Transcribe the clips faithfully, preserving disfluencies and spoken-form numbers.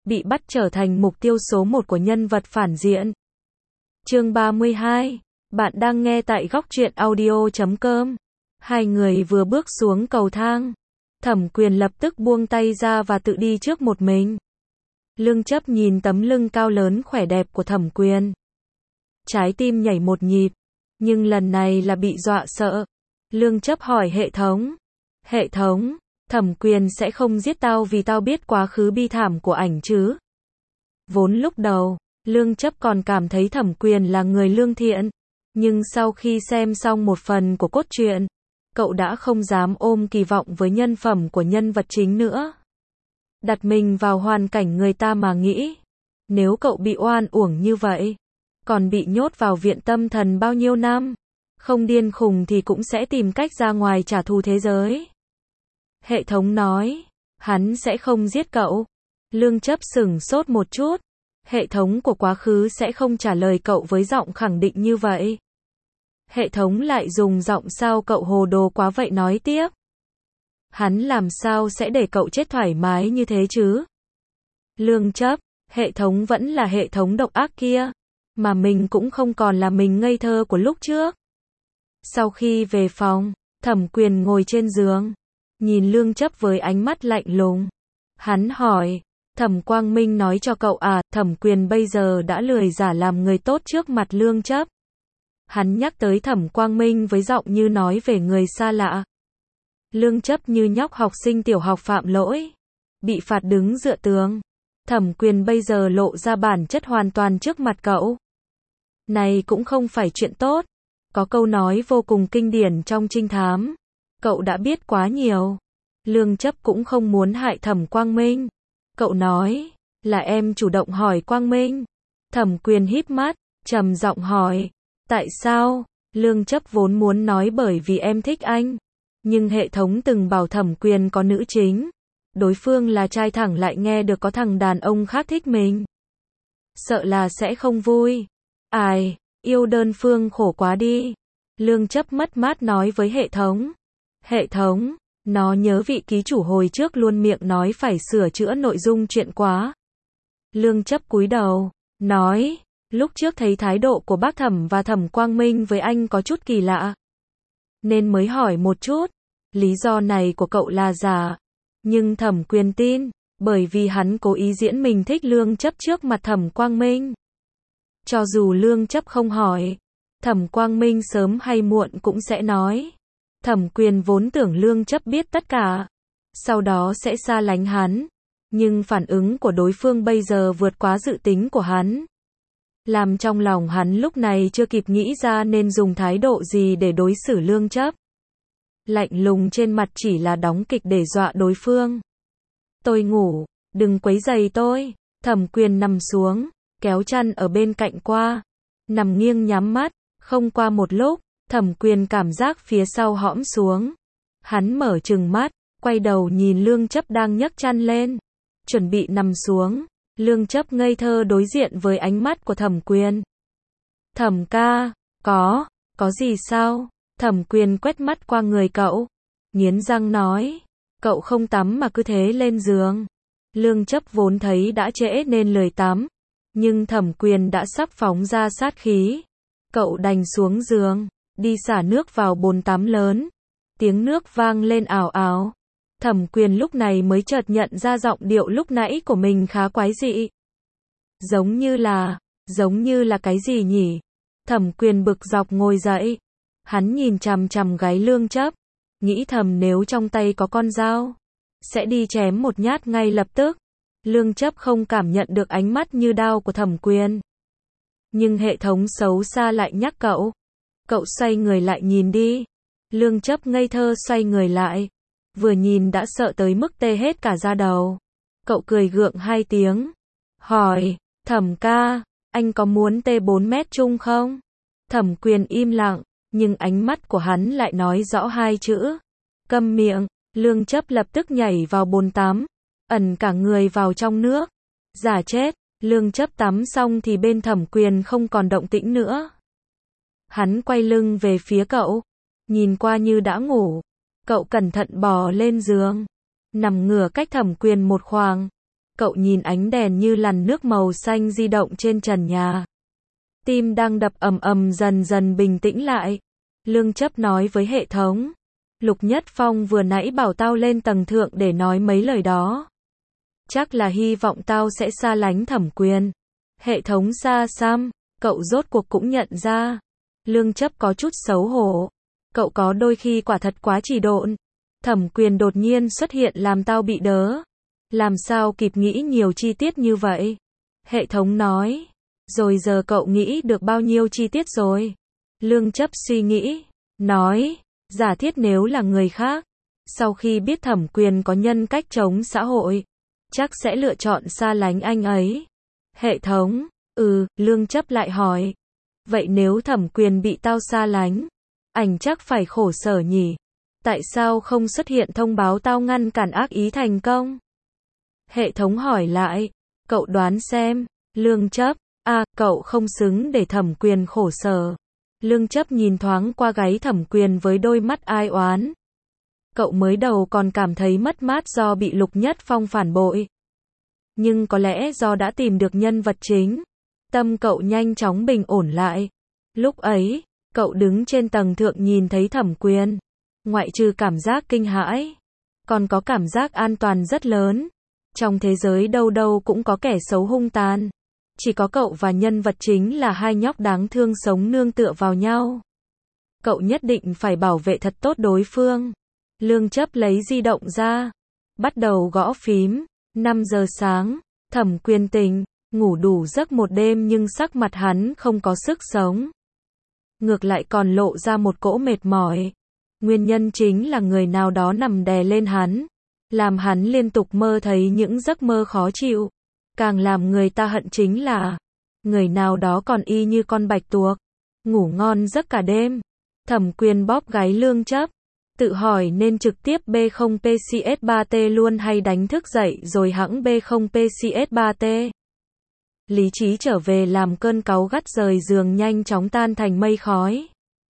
bị bắt trở thành mục tiêu số một của nhân vật phản diện. Chương ba mươi hai. Bạn đang nghe tại góc truyện audio chấm com. Hai người vừa bước xuống cầu thang, Thẩm Quyền lập tức buông tay ra và tự đi trước một mình. Lương Chấp nhìn tấm lưng cao lớn khỏe đẹp của Thẩm Quyền, trái tim nhảy một nhịp, nhưng lần này là bị dọa sợ. Lương Chấp hỏi hệ thống, hệ thống, Thẩm Quyền sẽ không giết tao vì tao biết quá khứ bi thảm của ảnh chứ? Vốn lúc đầu, Lương Chấp còn cảm thấy Thẩm Quyền là người lương thiện, nhưng sau khi xem xong một phần của cốt truyện, cậu đã không dám ôm kỳ vọng với nhân phẩm của nhân vật chính nữa. Đặt mình vào hoàn cảnh người ta mà nghĩ, nếu cậu bị oan uổng như vậy, còn bị nhốt vào viện tâm thần bao nhiêu năm, không điên khùng thì cũng sẽ tìm cách ra ngoài trả thù thế giới. Hệ thống nói, hắn sẽ không giết cậu. Lương Chấp sửng sốt một chút, hệ thống của quá khứ sẽ không trả lời cậu với giọng khẳng định như vậy. Hệ thống lại dùng giọng sao cậu hồ đồ quá vậy nói tiếp. Hắn làm sao sẽ để cậu chết thoải mái như thế chứ? Lương Chấp, hệ thống vẫn là hệ thống độc ác kia, mà mình cũng không còn là mình ngây thơ của lúc trước. Sau khi về phòng, Thẩm Quyền ngồi trên giường, nhìn Lương Chấp với ánh mắt lạnh lùng. Hắn hỏi, Thẩm Quang Minh nói cho cậu à? Thẩm Quyền bây giờ đã lười giả làm người tốt trước mặt Lương Chấp. Hắn nhắc tới Thẩm Quang Minh với giọng như nói về người xa lạ. Lương Chấp như nhóc học sinh tiểu học phạm lỗi, bị phạt đứng dựa tường. Thẩm Quyền bây giờ lộ ra bản chất hoàn toàn trước mặt cậu. Này cũng không phải chuyện tốt. Có câu nói vô cùng kinh điển trong trinh thám, cậu đã biết quá nhiều. Lương Chấp cũng không muốn hại Thẩm Quang Minh. Cậu nói, là em chủ động hỏi Quang Minh. Thẩm Quyền híp mắt, trầm giọng hỏi, tại sao? Lương Chấp vốn muốn nói bởi vì em thích anh, nhưng hệ thống từng bảo Thẩm Quyền có nữ chính, đối phương là trai thẳng lại nghe được có thằng đàn ông khác thích mình, sợ là sẽ không vui. Ai, yêu đơn phương khổ quá đi. Lương Chấp mất mát nói với hệ thống. Hệ thống, nó nhớ vị ký chủ hồi trước luôn miệng nói phải sửa chữa nội dung chuyện quá. Lương Chấp cúi đầu, nói, lúc trước thấy thái độ của bác Thẩm và Thẩm Quang Minh với anh có chút kỳ lạ, nên mới hỏi một chút. Lý do này của cậu là giả, nhưng Thẩm Quyền tin, bởi vì hắn cố ý diễn mình thích Lương Chấp trước mặt Thẩm Quang Minh. Cho dù Lương Chấp không hỏi, Thẩm Quang Minh sớm hay muộn cũng sẽ nói. Thẩm Quyền vốn tưởng Lương Chấp biết tất cả, sau đó sẽ xa lánh hắn, nhưng phản ứng của đối phương bây giờ vượt quá dự tính của hắn, làm trong lòng hắn lúc này chưa kịp nghĩ ra nên dùng thái độ gì để đối xử Lương Chấp. Lạnh lùng trên mặt chỉ là đóng kịch để dọa đối phương. Tôi ngủ, đừng quấy rầy tôi. Thẩm Quyền nằm xuống, kéo chăn ở bên cạnh qua, nằm nghiêng nhắm mắt. Không qua một lúc, Thẩm Quyền cảm giác phía sau hõm xuống. Hắn mở trừng mắt, quay đầu nhìn Lương Chấp đang nhấc chăn lên, chuẩn bị nằm xuống. Lương Chấp ngây thơ đối diện với ánh mắt của Thẩm Quyền. Thẩm ca, có, có gì sao? Thẩm Quyền quét mắt qua người cậu, nghiến răng nói, cậu không tắm mà cứ thế lên giường. Lương Chấp vốn thấy đã trễ nên lười tắm, nhưng Thẩm Quyền đã sắp phóng ra sát khí. Cậu đành xuống giường, đi xả nước vào bồn tắm lớn. Tiếng nước vang lên ào ào. Thẩm Quyền lúc này mới chợt nhận ra giọng điệu lúc nãy của mình khá quái dị. Giống như là, giống như là cái gì nhỉ? Thẩm Quyền bực dọc ngồi dậy. Hắn nhìn chằm chằm gáy Lương Chấp, nghĩ thầm nếu trong tay có con dao, sẽ đi chém một nhát ngay lập tức. Lương Chấp không cảm nhận được ánh mắt như đao của Thẩm Quyền, nhưng hệ thống xấu xa lại nhắc cậu. Cậu xoay người lại nhìn đi. Lương Chấp ngây thơ xoay người lại, vừa nhìn đã sợ tới mức tê hết cả da đầu. Cậu cười gượng hai tiếng, hỏi, Thẩm ca, anh có muốn tê bốn mét chung không? Thẩm Quyền im lặng, nhưng ánh mắt của hắn lại nói rõ hai chữ, câm miệng. Lương Chấp lập tức nhảy vào bồn tắm, ẩn cả người vào trong nước, giả chết. Lương Chấp tắm xong thì bên Thẩm Quyền không còn động tĩnh nữa. Hắn quay lưng về phía cậu, nhìn qua như đã ngủ. Cậu cẩn thận bò lên giường, nằm ngửa cách Thẩm Quyền một khoảng. Cậu nhìn ánh đèn như làn nước màu xanh di động trên trần nhà. Tim đang đập ầm ầm dần dần bình tĩnh lại. Lương Chấp nói với hệ thống. Lục Nhất Phong vừa nãy bảo tao lên tầng thượng để nói mấy lời đó. Chắc là hy vọng tao sẽ xa lánh Thẩm Quyền. Hệ thống xa xăm, cậu rốt cuộc cũng nhận ra. Lương Chấp có chút xấu hổ. Cậu có đôi khi quả thật quá trì độn. Thẩm Quyền đột nhiên xuất hiện làm tao bị đớ. Làm sao kịp nghĩ nhiều chi tiết như vậy? Hệ thống nói. Rồi giờ cậu nghĩ được bao nhiêu chi tiết rồi? Lương Chấp suy nghĩ. Nói. Giả thiết nếu là người khác. Sau khi biết Thẩm Quyền có nhân cách chống xã hội. Chắc sẽ lựa chọn xa lánh anh ấy. Hệ thống. Ừ, Lương Chấp lại hỏi. Vậy nếu Thẩm Quyền bị tao xa lánh, ảnh chắc phải khổ sở nhỉ? Tại sao không xuất hiện thông báo tao ngăn cản ác ý thành công? Hệ thống hỏi lại. Cậu đoán xem. Lương Chấp. À, cậu không xứng để Thẩm Quyền khổ sở. Lương Chấp nhìn thoáng qua gáy Thẩm Quyền với đôi mắt ai oán. Cậu mới đầu còn cảm thấy mất mát do bị Lục Nhất Phong phản bội. Nhưng có lẽ do đã tìm được nhân vật chính, tâm cậu nhanh chóng bình ổn lại. Lúc ấy, cậu đứng trên tầng thượng nhìn thấy Thẩm Quyền. Ngoại trừ cảm giác kinh hãi, còn có cảm giác an toàn rất lớn. Trong thế giới đâu đâu cũng có kẻ xấu hung tàn. Chỉ có cậu và nhân vật chính là hai nhóc đáng thương sống nương tựa vào nhau. Cậu nhất định phải bảo vệ thật tốt đối phương. Lương Chấp lấy di động ra, bắt đầu gõ phím. năm giờ sáng, Thẩm Quyền tỉnh, ngủ đủ giấc một đêm nhưng sắc mặt hắn không có sức sống. Ngược lại còn lộ ra một cỗ mệt mỏi. Nguyên nhân chính là người nào đó nằm đè lên hắn, làm hắn liên tục mơ thấy những giấc mơ khó chịu. Càng làm người ta hận chính là, người nào đó còn y như con bạch tuộc, ngủ ngon giấc cả đêm. Thẩm Quyền bóp gáy Lương Chấp, tự hỏi nên trực tiếp B không P C S ba T luôn hay đánh thức dậy rồi hẵng B không P C S ba T. Lý trí trở về làm cơn cáu gắt rời giường nhanh chóng tan thành mây khói.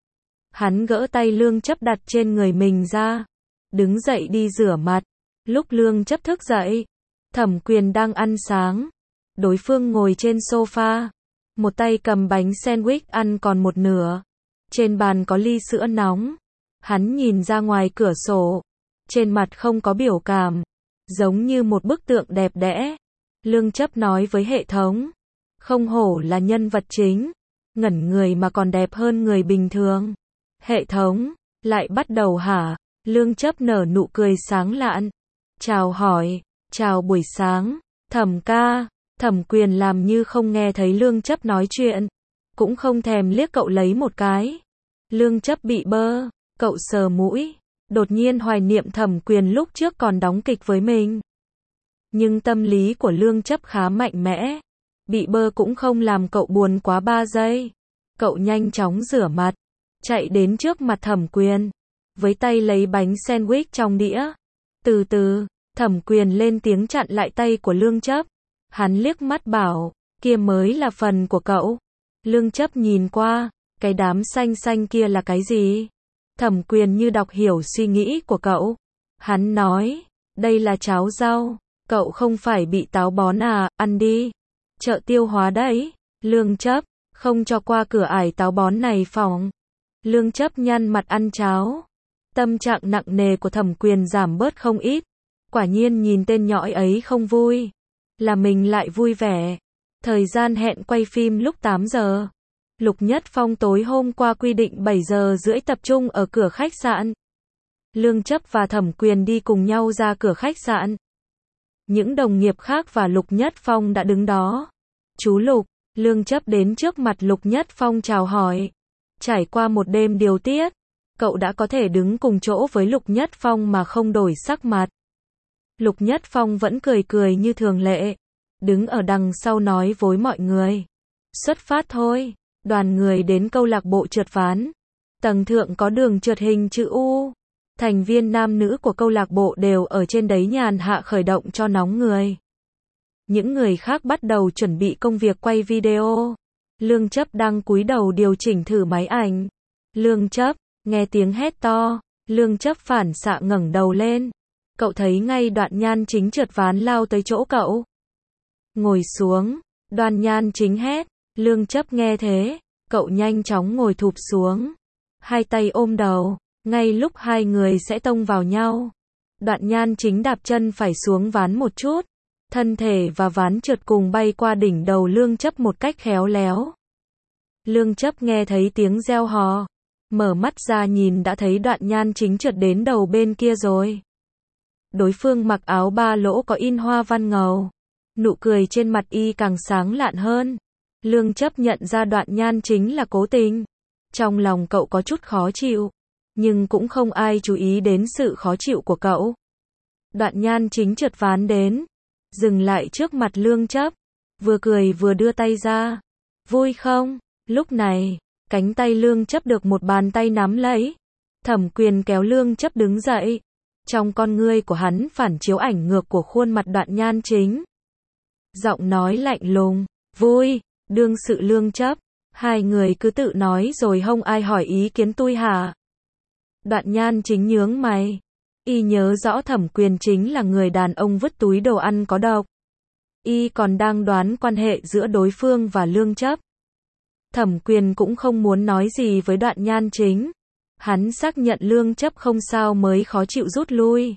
Hắn gỡ tay Lương Chấp đặt trên người mình ra, đứng dậy đi rửa mặt. Lúc Lương Chấp thức dậy, Thẩm Quyền đang ăn sáng. Đối phương ngồi trên sofa, một tay cầm bánh sandwich ăn còn một nửa. Trên bàn có ly sữa nóng. Hắn nhìn ra ngoài cửa sổ, trên mặt không có biểu cảm, giống như một bức tượng đẹp đẽ. Lương Chấp nói với hệ thống, không hổ là nhân vật chính, ngẩn người mà còn đẹp hơn người bình thường. Hệ thống, lại bắt đầu hả? Lương Chấp nở nụ cười sáng lạn, chào hỏi, chào buổi sáng, Thẩm ca. Thẩm Quyền làm như không nghe thấy Lương Chấp nói chuyện, cũng không thèm liếc cậu lấy một cái. Lương Chấp bị bơ. Cậu sờ mũi, đột nhiên hoài niệm Thẩm Quyền lúc trước còn đóng kịch với mình. Nhưng tâm lý của Lương Chấp khá mạnh mẽ, bị bơ cũng không làm cậu buồn quá ba giây. Cậu nhanh chóng rửa mặt, chạy đến trước mặt Thẩm Quyền, với tay lấy bánh sandwich trong đĩa. Từ từ, Thẩm Quyền lên tiếng chặn lại tay của Lương Chấp. Hắn liếc mắt bảo, kia mới là phần của cậu. Lương Chấp nhìn qua, cái đám xanh xanh kia là cái gì? Thẩm Quyền như đọc hiểu suy nghĩ của cậu. Hắn nói, đây là cháo rau, cậu không phải bị táo bón à, ăn đi. Chợ tiêu hóa đấy. Lương Chấp, không cho qua cửa ải táo bón này phòng. Lương Chấp nhăn mặt ăn cháo. Tâm trạng nặng nề của Thẩm Quyền giảm bớt không ít. Quả nhiên nhìn tên nhõi ấy không vui, là mình lại vui vẻ. Thời gian hẹn quay phim lúc tám giờ. Lục Nhất Phong tối hôm qua quy định bảy giờ rưỡi tập trung ở cửa khách sạn. Lương Chấp và Thẩm Quyền đi cùng nhau ra cửa khách sạn. Những đồng nghiệp khác và Lục Nhất Phong đã đứng đó. Chú Lục, Lương Chấp đến trước mặt Lục Nhất Phong chào hỏi. Trải qua một đêm điều tiết, cậu đã có thể đứng cùng chỗ với Lục Nhất Phong mà không đổi sắc mặt. Lục Nhất Phong vẫn cười cười như thường lệ, đứng ở đằng sau nói với mọi người. Xuất phát thôi. Đoàn người đến câu lạc bộ trượt ván. Tầng thượng có đường trượt hình chữ U. Thành viên nam nữ của câu lạc bộ đều ở trên đấy nhàn hạ khởi động cho nóng người. Những người khác bắt đầu chuẩn bị công việc quay video. Lương Chấp đang cúi đầu điều chỉnh thử máy ảnh. Lương Chấp, nghe tiếng hét to. Lương Chấp phản xạ ngẩng đầu lên. Cậu thấy ngay Đoạn Nhan chính trượt ván lao tới chỗ cậu. Ngồi xuống, Đoàn Nhan Chính hét. Lương Chấp nghe thế, cậu nhanh chóng ngồi thụp xuống. Hai tay ôm đầu, ngay lúc hai người sẽ tông vào nhau. Đoạn Nhan Chính đạp chân phải xuống ván một chút. Thân thể và ván trượt cùng bay qua đỉnh đầu Lương Chấp một cách khéo léo. Lương Chấp nghe thấy tiếng reo hò. Mở mắt ra nhìn đã thấy Đoạn Nhan Chính trượt đến đầu bên kia rồi. Đối phương mặc áo ba lỗ có in hoa văn ngầu. Nụ cười trên mặt y càng sáng lạn hơn. Lương Chấp nhận ra Đoạn Nhan Chính là cố tình. Trong lòng cậu có chút khó chịu. Nhưng cũng không ai chú ý đến sự khó chịu của cậu. Đoạn Nhan Chính trượt ván đến. Dừng lại trước mặt Lương Chấp. Vừa cười vừa đưa tay ra. Vui không? Lúc này, cánh tay Lương Chấp được một bàn tay nắm lấy. Thẩm Quyền kéo Lương Chấp đứng dậy. Trong con ngươi của hắn phản chiếu ảnh ngược của khuôn mặt Đoạn Nhan Chính. Giọng nói lạnh lùng. Vui, đương sự Lương Chấp. Hai người cứ tự nói rồi không ai hỏi ý kiến tôi hả? Đoạn Nhan Chính nhướng mày. Y nhớ rõ Thẩm Quyền chính là người đàn ông vứt túi đồ ăn có độc. Y còn đang đoán quan hệ giữa đối phương và Lương Chấp. Thẩm Quyền cũng không muốn nói gì với Đoạn Nhan Chính. Hắn xác nhận Lương Chấp không sao mới khó chịu rút lui.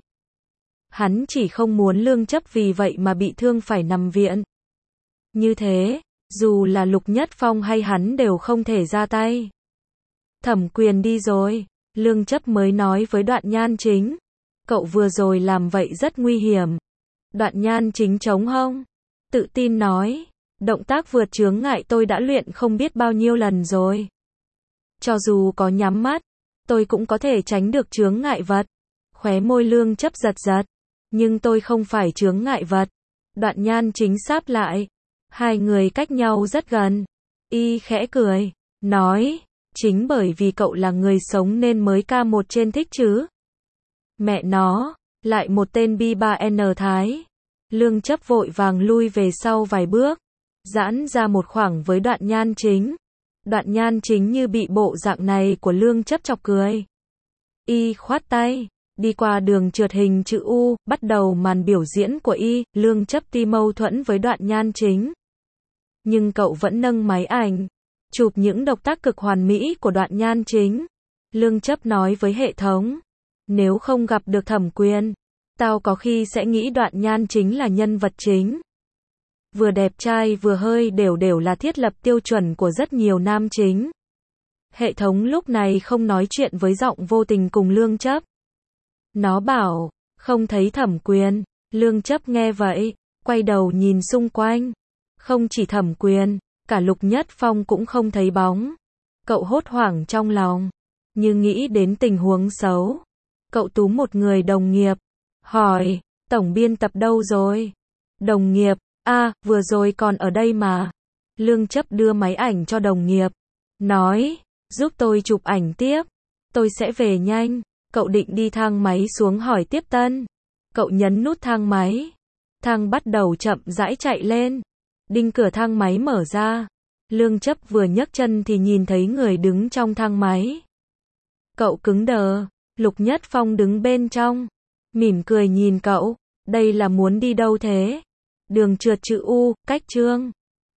Hắn chỉ không muốn Lương Chấp vì vậy mà bị thương phải nằm viện. Như thế, dù là Lục Nhất Phong hay hắn đều không thể ra tay. Thẩm Quyền đi rồi, Lương Chấp mới nói với Đoạn Nhan Chính. Cậu vừa rồi làm vậy rất nguy hiểm. Đoạn Nhan Chính chống hông, tự tin nói. Động tác vượt chướng ngại tôi đã luyện không biết bao nhiêu lần rồi. Cho dù có nhắm mắt, tôi cũng có thể tránh được chướng ngại vật. Khóe môi Lương Chấp giật giật. Nhưng tôi không phải chướng ngại vật. Đoạn Nhan Chính sáp lại. Hai người cách nhau rất gần. Y khẽ cười, nói. Chính bởi vì cậu là người sống nên mới ca một trên thích chứ. Mẹ nó, lại một tên bi ba en Thái. Lương Chấp vội vàng lui về sau vài bước. Giãn ra một khoảng với Đoạn Nhan Chính. Đoạn Nhan Chính như bị bộ dạng này của Lương Chấp chọc cười. Y khoát tay, đi qua đường trượt hình chữ U, bắt đầu màn biểu diễn của Y. Lương Chấp tuy mâu thuẫn với Đoạn Nhan Chính. Nhưng cậu vẫn nâng máy ảnh, chụp những động tác cực hoàn mỹ của Đoạn Nhan Chính. Lương Chấp nói với hệ thống. Nếu không gặp được Thẩm Quyền, tao có khi sẽ nghĩ Đoạn Nhan Chính là nhân vật chính. Vừa đẹp trai vừa hơi đều đều là thiết lập tiêu chuẩn của rất nhiều nam chính. Hệ thống lúc này không nói chuyện với giọng vô tình cùng Lương Chấp. Nó bảo, không thấy Thẩm Quyền. Lương Chấp nghe vậy, quay đầu nhìn xung quanh. Không chỉ Thẩm Quyền, cả Lục Nhất Phong cũng không thấy bóng. Cậu hốt hoảng trong lòng, như nghĩ đến tình huống xấu. Cậu túm một người đồng nghiệp, hỏi, tổng biên tập đâu rồi? Đồng nghiệp, a à, vừa rồi còn ở đây mà. Lương Chấp đưa máy ảnh cho đồng nghiệp, nói, giúp tôi chụp ảnh tiếp, tôi sẽ về nhanh. Cậu định đi thang máy xuống hỏi tiếp tân. Cậu nhấn nút thang máy. Thang bắt đầu chậm rãi chạy lên. Đinh cửa thang máy mở ra. Lương Chấp vừa nhấc chân thì nhìn thấy người đứng trong thang máy. Cậu cứng đờ. Lục Nhất Phong đứng bên trong, mỉm cười nhìn cậu. Đây là muốn đi đâu thế? Đường trượt chữ U, cách Trương